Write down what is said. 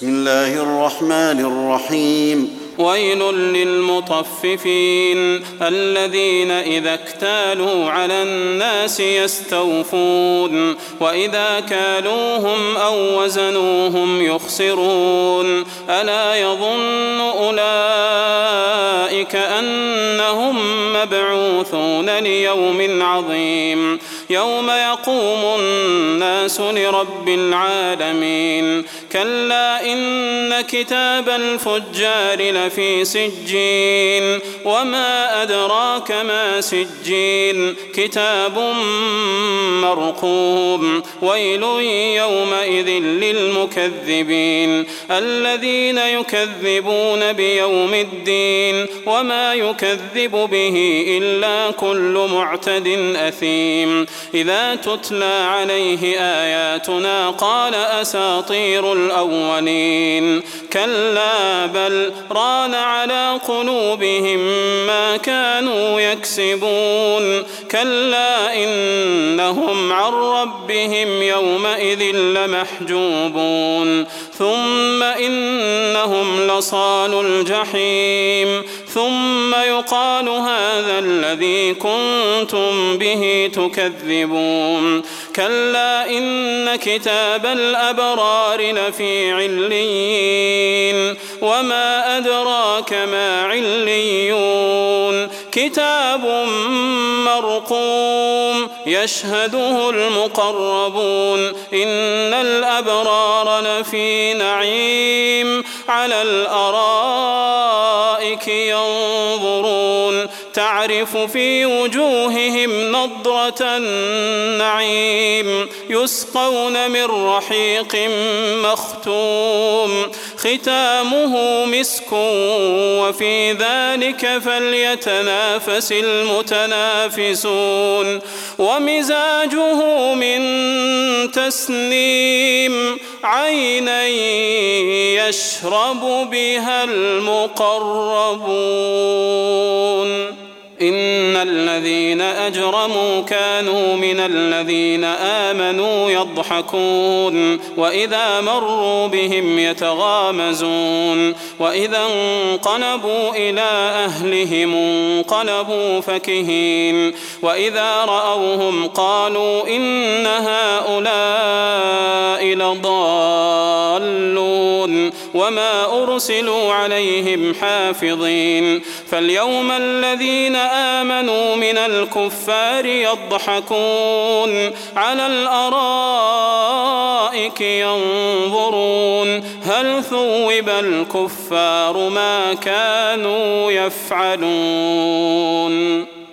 بسم الله الرحمن الرحيم ويل للمطففين الذين إذا اكتالوا على الناس يستوفون وإذا كالوهم أو وزنوهم يخسرون ألا يظن أولئك أنهم مبعوثون ليوم عظيم يوم يقوم الناس لرب العالمين كلا إن كتاب الفجار لفي سجين وما أدراك ما سجين كتاب مرقوم ويل يومئذ للمكذبين الذين يكذبون بيوم الدين وما يكذب به إلا كل معتد أثيم إذا تتلى عليه آياتنا قال أساطير الأولين كلا بل ران على قلوبهم ما كانوا يكسبون كلا إنهم عن ربهم يومئذ لمحجوبون ثم إنهم لصالو الجحيم ثم يقال هذا الذي كنتم به تكذبون كلا إن كتاب الأبرار لفي عليين وما أدراك ما عليون كتاب مرقوم يشهده المقربون إن الأبرار لفي نعيم على الأرائك ينظرون تعرف في وجوههم نضرة النعيم يسقون من رحيق مختوم ختامه مسك وفي ذلك فليتنافس المتنافسون ومزاجه من تسنيم عينا يشرب بها المقربون إن الذين أجرموا كانوا من الذين آمنوا يضحكون وإذا مروا بهم يتغامزون وإذا انقلبوا إلى أهلهم انقلبوا فكهين وإذا رأوهم قالوا إن هؤلاء لضالون وما أرسلوا عليهم حافظين فاليوم الذين آمنوا من الكفار يضحكون على الأرائك ينظرون هل ثوب الكفار ما كانوا يفعلون